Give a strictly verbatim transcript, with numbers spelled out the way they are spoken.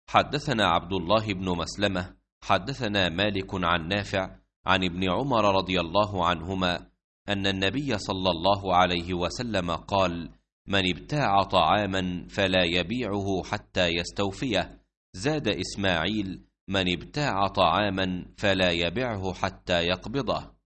حدثنا عبد الله بن مسلمة حدثنا مالك عن نافع عن ابن عمر رضي الله عنهما أن النبي صلى الله عليه وسلم قال: من ابتاع طعاما فلا يبيعه حتى يستوفيه. زاد إسماعيل: من ابتاع طعاما فلا يبعه حتى يقبضه.